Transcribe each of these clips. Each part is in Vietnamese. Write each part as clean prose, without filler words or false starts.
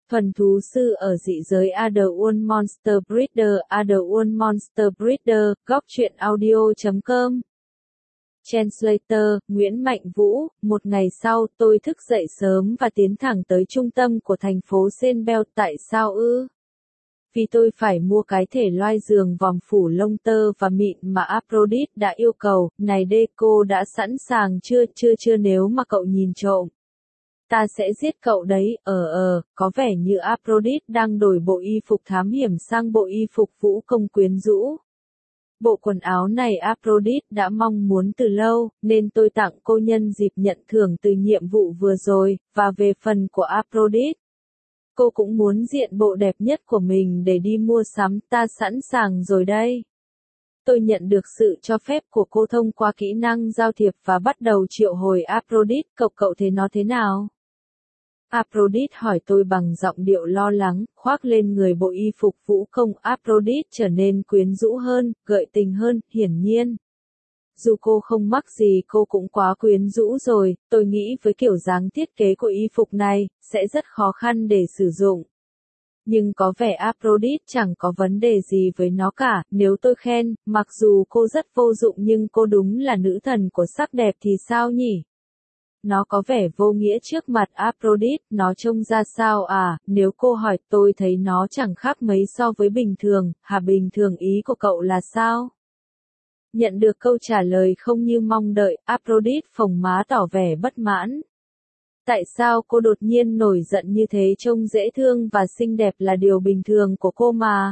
Thuần thú sư ở dị giới Otherworld Monster Breeder, Otherworld Monster Breeder, góc truyện audio.com. Translator, Nguyễn Mạnh Vũ. Một ngày sau, tôi thức dậy sớm và tiến thẳng tới trung tâm của thành phố Senbel. Tại sao ư? Vì tôi phải mua cái thể loai giường vòm phủ lông tơ và mịn mà Aphrodite đã yêu cầu. Này cô đã sẵn sàng chưa? Chưa nếu mà cậu nhìn trộm. Ta sẽ giết cậu đấy. Có vẻ như Aphrodite đang đổi bộ y phục thám hiểm sang bộ y phục vũ công quyến rũ. Bộ quần áo này Aphrodite đã mong muốn từ lâu, nên tôi tặng cô nhân dịp nhận thưởng từ nhiệm vụ vừa rồi, và về phần của Aphrodite, cô cũng muốn diện bộ đẹp nhất của mình để đi mua sắm. Ta sẵn sàng rồi đây. Tôi nhận được sự cho phép của cô thông qua kỹ năng giao thiệp và bắt đầu triệu hồi Aphrodite. Cậu thấy nó thế nào? Aphrodite hỏi tôi bằng giọng điệu lo lắng, khoác lên người bộ y phục vũ công. Aphrodite trở nên quyến rũ hơn, gợi tình hơn, hiển nhiên. Dù cô không mắc gì cô cũng quá quyến rũ rồi, tôi nghĩ với kiểu dáng thiết kế của y phục này, sẽ rất khó khăn để sử dụng. Nhưng có vẻ Aphrodite chẳng có vấn đề gì với nó cả. Nếu tôi khen, mặc dù cô rất vô dụng nhưng cô đúng là nữ thần của sắc đẹp thì sao nhỉ? Nó có vẻ vô nghĩa trước mặt Aphrodite. Nó trông ra sao à? Nếu cô hỏi, tôi thấy nó chẳng khác mấy so với bình thường. Bình thường ý của cậu là sao? Nhận được câu trả lời không như mong đợi, Aphrodite phồng má tỏ vẻ bất mãn. Tại sao cô đột nhiên nổi giận như thế? Trông dễ thương và xinh đẹp là điều bình thường của cô mà.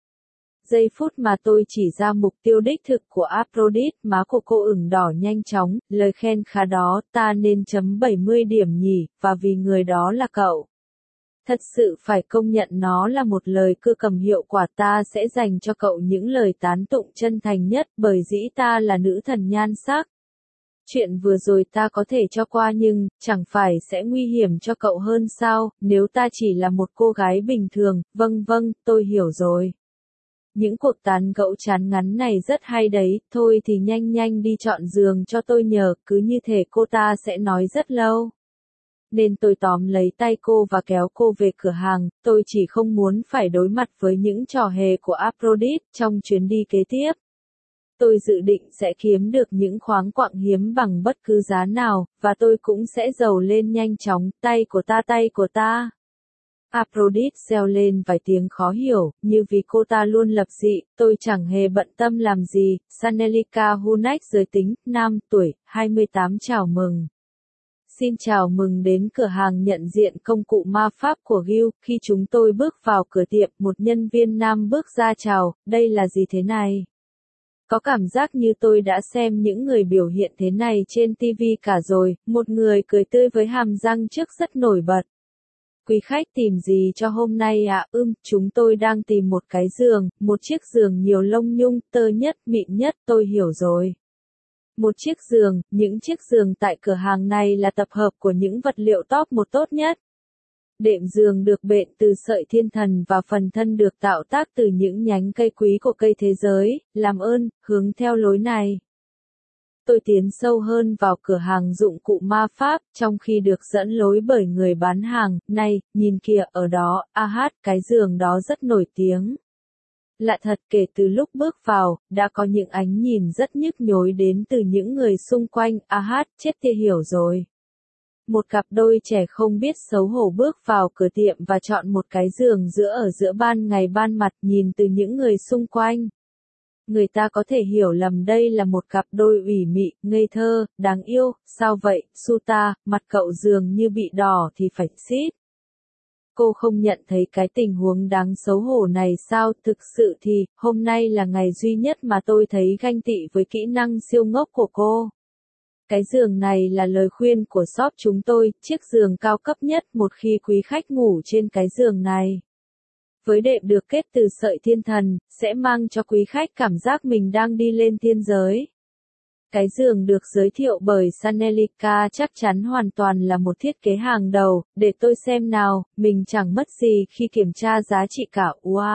Giây phút mà tôi chỉ ra mục tiêu đích thực của Aphrodite, má của cô ửng đỏ nhanh chóng. Lời khen khá đó, ta nên chấm 70 điểm nhỉ, và vì người đó là cậu. Thật sự phải công nhận nó là một lời cưa cầm hiệu quả. Ta sẽ dành cho cậu những lời tán tụng chân thành nhất, bởi dĩ ta là nữ thần nhan sắc. Chuyện vừa rồi ta có thể cho qua nhưng, chẳng phải sẽ nguy hiểm cho cậu hơn sao, nếu ta chỉ là một cô gái bình thường. Vâng, tôi hiểu rồi. Những cuộc tán gẫu chán ngắn này rất hay đấy, thôi thì nhanh đi chọn giường cho tôi nhờ, cứ như thể cô ta sẽ nói rất lâu. Nên tôi tóm lấy tay cô và kéo cô về cửa hàng. Tôi chỉ không muốn phải đối mặt với những trò hề của Aphrodite trong chuyến đi kế tiếp. Tôi dự định sẽ kiếm được những khoáng quặng hiếm bằng bất cứ giá nào, và tôi cũng sẽ giàu lên nhanh chóng. Tay của ta. Aphrodite reo lên vài tiếng khó hiểu, như vì cô ta luôn lập dị. Tôi chẳng hề bận tâm làm gì. Sanelika Hunac, giới tính, nam, tuổi, 28. Chào mừng. Xin chào mừng đến cửa hàng nhận diện công cụ ma pháp của Gil. Khi chúng tôi bước vào cửa tiệm, một nhân viên nam bước ra chào. Đây là gì thế này? Có cảm giác như tôi đã xem những người biểu hiện thế này trên TV cả rồi. Một người cười tươi với hàm răng trước rất nổi bật. Quý khách tìm gì cho hôm nay ạ? Chúng tôi đang tìm một cái giường, một chiếc giường nhiều lông nhung, tơ nhất, mịn nhất. Tôi hiểu rồi. Một chiếc giường, những chiếc giường tại cửa hàng này là tập hợp của những vật liệu top một tốt nhất. Đệm giường được bện từ sợi thiên thần và phần thân được tạo tác từ những nhánh cây quý của cây thế giới. Làm ơn, hướng theo lối này. Tôi tiến sâu hơn vào cửa hàng dụng cụ ma pháp, trong khi được dẫn lối bởi người bán hàng. Này, nhìn kìa, ở đó, cái giường đó rất nổi tiếng. Lạ thật, kể từ lúc bước vào, đã có những ánh nhìn rất nhức nhối đến từ những người xung quanh. Chết tiệt, hiểu rồi. Một cặp đôi trẻ không biết xấu hổ bước vào cửa tiệm và chọn một cái giường ở giữa ban ngày ban mặt, nhìn từ những người xung quanh. Người ta có thể hiểu lầm đây là một cặp đôi ủy mị, ngây thơ, đáng yêu. Sao vậy, Suta? Mặt cậu dường như bị đỏ thì phải xít. Cô không nhận thấy cái tình huống đáng xấu hổ này sao? Thực sự thì, hôm nay là ngày duy nhất mà tôi thấy ganh tị với kỹ năng siêu ngốc của cô. Cái giường này là lời khuyên của shop chúng tôi, chiếc giường cao cấp nhất một khi quý khách ngủ trên cái giường này. Với đệm được kết từ sợi thiên thần, sẽ mang cho quý khách cảm giác mình đang đi lên thiên giới. Cái giường được giới thiệu bởi Sanelika chắc chắn hoàn toàn là một thiết kế hàng đầu. Để tôi xem nào, mình chẳng mất gì khi kiểm tra giá trị cả.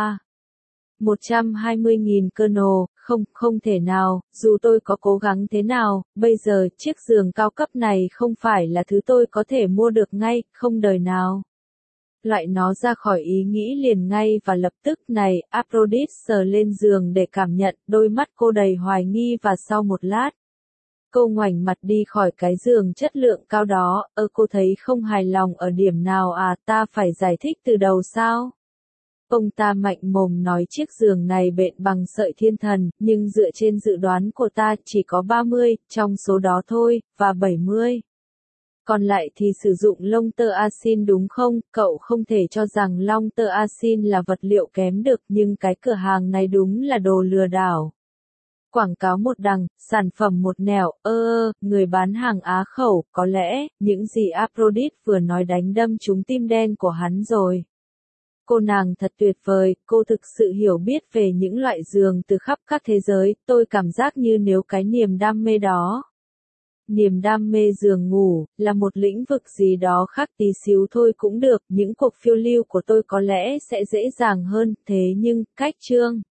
120.000 kernel, không thể nào, dù tôi có cố gắng thế nào, bây giờ chiếc giường cao cấp này không phải là thứ tôi có thể mua được ngay, không đời nào. Loại nó ra khỏi ý nghĩ liền ngay và lập tức này, Aphrodite sờ lên giường để cảm nhận, đôi mắt cô đầy hoài nghi và sau một lát, cô ngoảnh mặt đi khỏi cái giường chất lượng cao đó, cô thấy không hài lòng ở điểm nào à, ta phải giải thích từ đầu sao? Ông ta mạnh mồm nói chiếc giường này bện bằng sợi thiên thần, nhưng dựa trên dự đoán của ta chỉ có 30, trong số đó thôi, và 70. Còn lại thì sử dụng lông tơ asin đúng không? Cậu không thể cho rằng lông tơ asin là vật liệu kém được, nhưng cái cửa hàng này đúng là đồ lừa đảo. Quảng cáo một đằng, sản phẩm một nẻo, người bán hàng á khẩu, có lẽ, những gì Aphrodite vừa nói đánh đâm trúng tim đen của hắn rồi. Cô nàng thật tuyệt vời, cô thực sự hiểu biết về những loại giường từ khắp các thế giới, tôi cảm giác như nếu cái niềm đam mê đó. Niềm đam mê giường ngủ, là một lĩnh vực gì đó khác tí xíu thôi cũng được, những cuộc phiêu lưu của tôi có lẽ sẽ dễ dàng hơn, thế nhưng, cách chương.